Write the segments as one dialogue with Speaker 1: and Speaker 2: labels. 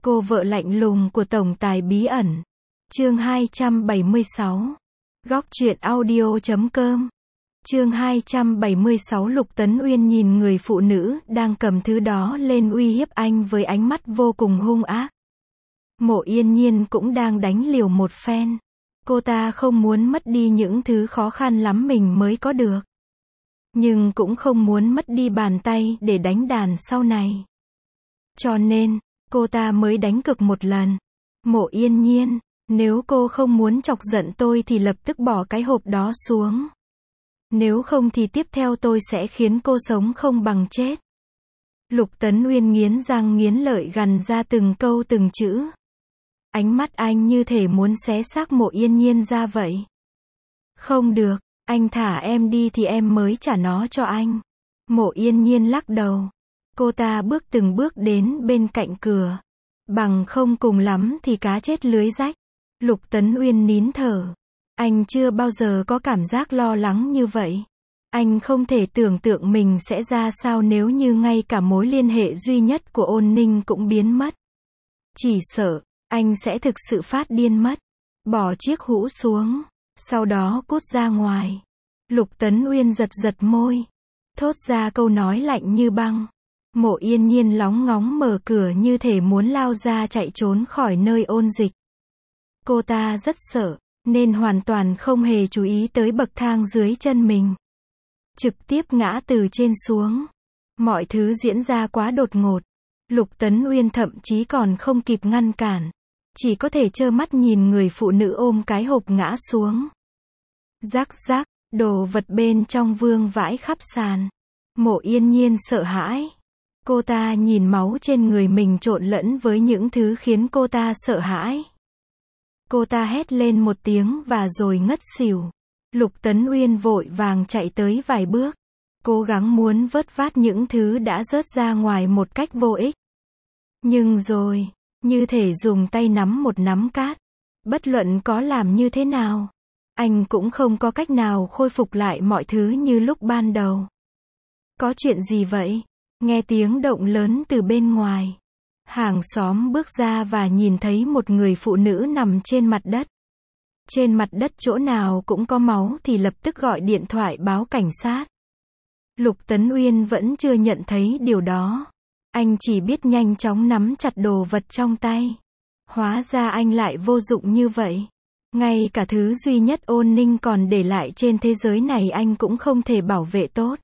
Speaker 1: Cô vợ lạnh lùng của tổng tài bí ẩn. Chương 276. Góc truyện audio.com. Chương 276. Lục Tấn Uyên nhìn người phụ nữ đang cầm thứ đó lên uy hiếp anh với ánh mắt vô cùng hung ác. Mộ Yên Nhiên cũng đang đánh liều một phen. Cô ta không muốn mất đi những thứ khó khăn lắm mình mới có được. Nhưng cũng không muốn mất đi bàn tay để đánh đàn sau này. Cho nên, cô ta mới đánh cược một lần. Mộ Yên Nhiên, nếu cô không muốn chọc giận tôi thì lập tức bỏ cái hộp đó xuống. Nếu không thì tiếp theo tôi sẽ khiến cô sống không bằng chết. Lục Tấn Uyên nghiến răng nghiến lợi gằn ra từng câu từng chữ. Ánh mắt anh như thể muốn xé xác Mộ Yên Nhiên ra vậy. Không được, anh thả em đi thì em mới trả nó cho anh. Mộ Yên Nhiên lắc đầu. Cô ta bước từng bước đến bên cạnh cửa. Bằng không cùng lắm thì cá chết lưới rách. Lục Tấn Uyên nín thở. Anh chưa bao giờ có cảm giác lo lắng như vậy. Anh không thể tưởng tượng mình sẽ ra sao nếu như ngay cả mối liên hệ duy nhất của Ôn Ninh cũng biến mất. Chỉ sợ, anh sẽ thực sự phát điên mất. Bỏ chiếc hũ xuống. Sau đó cút ra ngoài. Lục Tấn Uyên giật giật môi. Thốt ra câu nói lạnh như băng. Mộ Yên Nhiên lóng ngóng mở cửa như thể muốn lao ra chạy trốn khỏi nơi ôn dịch. Cô ta rất sợ, nên hoàn toàn không hề chú ý tới bậc thang dưới chân mình. Trực tiếp ngã từ trên xuống. Mọi thứ diễn ra quá đột ngột. Lục Tấn Uyên thậm chí còn không kịp ngăn cản. Chỉ có thể trơ mắt nhìn người phụ nữ ôm cái hộp ngã xuống. Rắc rắc, đồ vật bên trong vương vãi khắp sàn. Mộ Yên Nhiên sợ hãi. Cô ta nhìn máu trên người mình trộn lẫn với những thứ khiến cô ta sợ hãi. Cô ta hét lên một tiếng và rồi ngất xỉu. Lục Tấn Uyên vội vàng chạy tới vài bước. Cố gắng muốn vớt vát những thứ đã rớt ra ngoài một cách vô ích. Nhưng rồi, như thể dùng tay nắm một nắm cát. Bất luận có làm như thế nào, anh cũng không có cách nào khôi phục lại mọi thứ như lúc ban đầu. Có chuyện gì vậy? Nghe tiếng động lớn từ bên ngoài. Hàng xóm bước ra và nhìn thấy một người phụ nữ nằm trên mặt đất. Trên mặt đất chỗ nào cũng có máu thì lập tức gọi điện thoại báo cảnh sát. Lục Tấn Uyên vẫn chưa nhận thấy điều đó. Anh chỉ biết nhanh chóng nắm chặt đồ vật trong tay. Hóa ra anh lại vô dụng như vậy. Ngay cả thứ duy nhất Ôn Ninh còn để lại trên thế giới này anh cũng không thể bảo vệ tốt.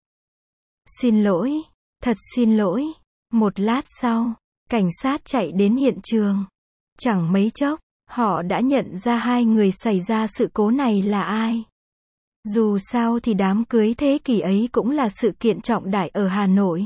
Speaker 1: Xin lỗi, thật xin lỗi. Một lát sau, cảnh sát chạy đến hiện trường. Chẳng mấy chốc, họ đã nhận ra hai người xảy ra sự cố này là ai. Dù sao thì đám cưới thế kỷ ấy cũng là sự kiện trọng đại ở Hà Nội.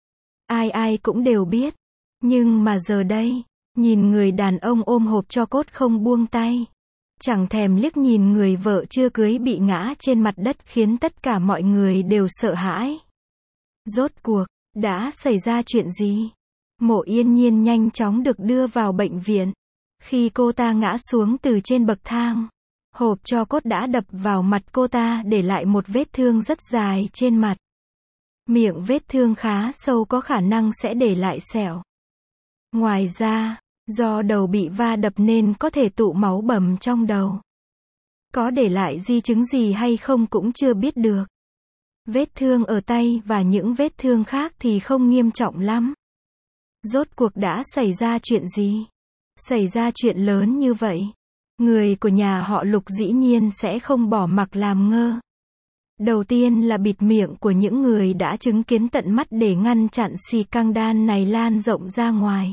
Speaker 1: Ai ai cũng đều biết. Nhưng mà giờ đây, nhìn người đàn ông ôm hộp tro cốt không buông tay. Chẳng thèm liếc nhìn người vợ chưa cưới bị ngã trên mặt đất khiến tất cả mọi người đều sợ hãi. Rốt cuộc, đã xảy ra chuyện gì? Mộ Yên Nhiên nhanh chóng được đưa vào bệnh viện. Khi cô ta ngã xuống từ trên bậc thang, hộp tro cốt đã đập vào mặt cô ta để lại một vết thương rất dài trên mặt. Miệng vết thương khá sâu có khả năng sẽ để lại sẹo. Ngoài ra, do đầu bị va đập nên có thể tụ máu bầm trong đầu. Có để lại di chứng gì hay không cũng chưa biết được. Vết thương ở tay và những vết thương khác thì không nghiêm trọng lắm. Rốt cuộc đã xảy ra chuyện gì? Xảy ra chuyện lớn như vậy. Người của nhà họ Lục dĩ nhiên sẽ không bỏ mặc làm ngơ. Đầu tiên là bịt miệng của những người đã chứng kiến tận mắt để ngăn chặn scandal này lan rộng ra ngoài.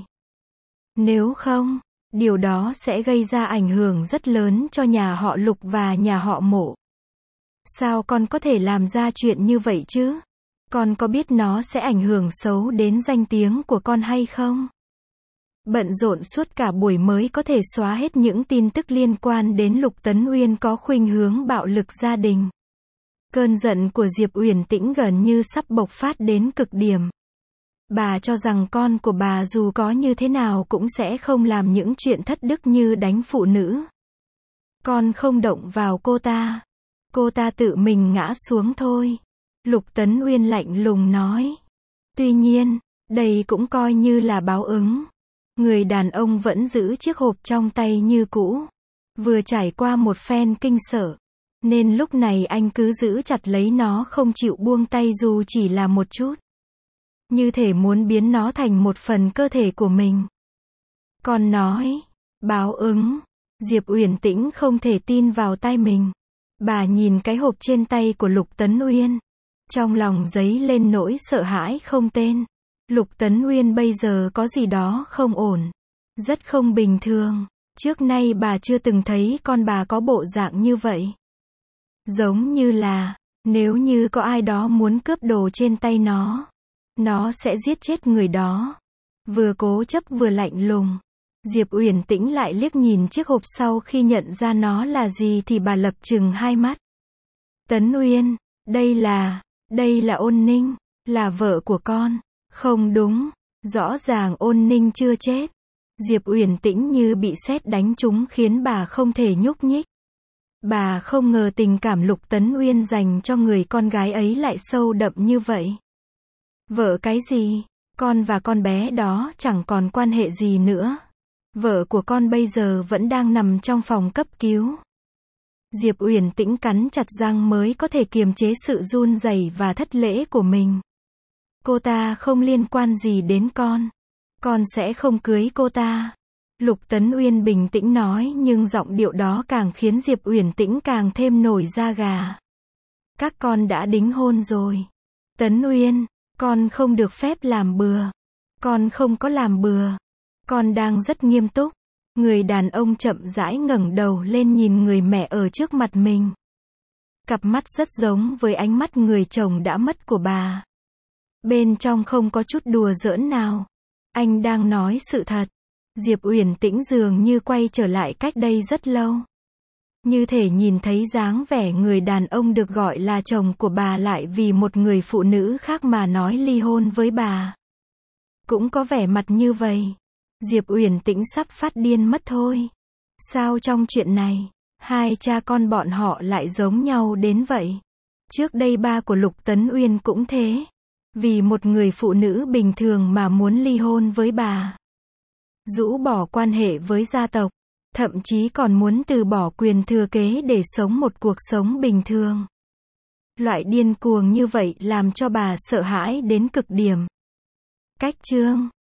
Speaker 1: Nếu không, điều đó sẽ gây ra ảnh hưởng rất lớn cho nhà họ Lục và nhà họ Mộ. Sao con có thể làm ra chuyện như vậy chứ? Con có biết nó sẽ ảnh hưởng xấu đến danh tiếng của con hay không? Bận rộn suốt cả buổi mới có thể xóa hết những tin tức liên quan đến Lục Tấn Uyên có khuynh hướng bạo lực gia đình. Cơn giận của Diệp Uyển Tĩnh gần như sắp bộc phát đến cực điểm. Bà cho rằng con của bà dù có như thế nào cũng sẽ không làm những chuyện thất đức như đánh phụ nữ. Con không động vào cô ta tự mình ngã xuống thôi. Lục Tấn Uyên lạnh lùng nói. Tuy nhiên, đây cũng coi như là báo ứng. Người đàn ông vẫn giữ chiếc hộp trong tay như cũ. Vừa trải qua một phen kinh sợ, nên lúc này anh cứ giữ chặt lấy nó không chịu buông tay dù chỉ là một chút. Như thể muốn biến nó thành một phần cơ thể của mình. Con nói, báo ứng. Diệp Uyển Tĩnh không thể tin vào tai mình. Bà nhìn cái hộp trên tay của Lục Tấn Uyên. Trong lòng dấy lên nỗi sợ hãi không tên. Lục Tấn Uyên bây giờ có gì đó không ổn. Rất không bình thường. Trước nay bà chưa từng thấy con bà có bộ dạng như vậy. Giống như là, nếu như có ai đó muốn cướp đồ trên tay nó sẽ giết chết người đó. Vừa cố chấp vừa lạnh lùng. Diệp Uyển Tĩnh lại liếc nhìn chiếc hộp sau khi nhận ra nó là gì thì bà lập trừng hai mắt. Tấn Uyên, đây là Ôn Ninh, là vợ của con. Không đúng, rõ ràng Ôn Ninh chưa chết. Diệp Uyển Tĩnh như bị sét đánh trúng khiến bà không thể nhúc nhích. Bà không ngờ tình cảm Lục Tấn Uyên dành cho người con gái ấy lại sâu đậm như vậy. Vợ cái gì? Con và con bé đó chẳng còn quan hệ gì nữa. Vợ của con bây giờ vẫn đang nằm trong phòng cấp cứu. Diệp Uyển Tĩnh cắn chặt răng mới có thể kiềm chế sự run rẩy và thất lễ của mình. Cô ta không liên quan gì đến con. Con sẽ không cưới cô ta. Lục Tấn Uyên bình tĩnh nói, nhưng giọng điệu đó càng khiến Diệp Uyển Tĩnh càng thêm nổi da gà. Các con đã đính hôn rồi. Tấn Uyên, con không được phép làm bừa. Con không có làm bừa. Con đang rất nghiêm túc. Người đàn ông chậm rãi ngẩng đầu lên nhìn người mẹ ở trước mặt mình. Cặp mắt rất giống với ánh mắt người chồng đã mất của bà. Bên trong không có chút đùa giỡn nào. Anh đang nói sự thật. Diệp Uyển Tĩnh dường như quay trở lại cách đây rất lâu. Như thể nhìn thấy dáng vẻ người đàn ông được gọi là chồng của bà lại vì một người phụ nữ khác mà nói ly hôn với bà. Cũng có vẻ mặt như vậy. Diệp Uyển Tĩnh sắp phát điên mất thôi. Sao trong chuyện này, hai cha con bọn họ lại giống nhau đến vậy? Trước đây ba của Lục Tấn Uyên cũng thế. Vì một người phụ nữ bình thường mà muốn ly hôn với bà. Rũ bỏ quan hệ với gia tộc. Thậm chí còn muốn từ bỏ quyền thừa kế để sống một cuộc sống bình thường. Loại điên cuồng như vậy làm cho bà sợ hãi đến cực điểm. Cách chương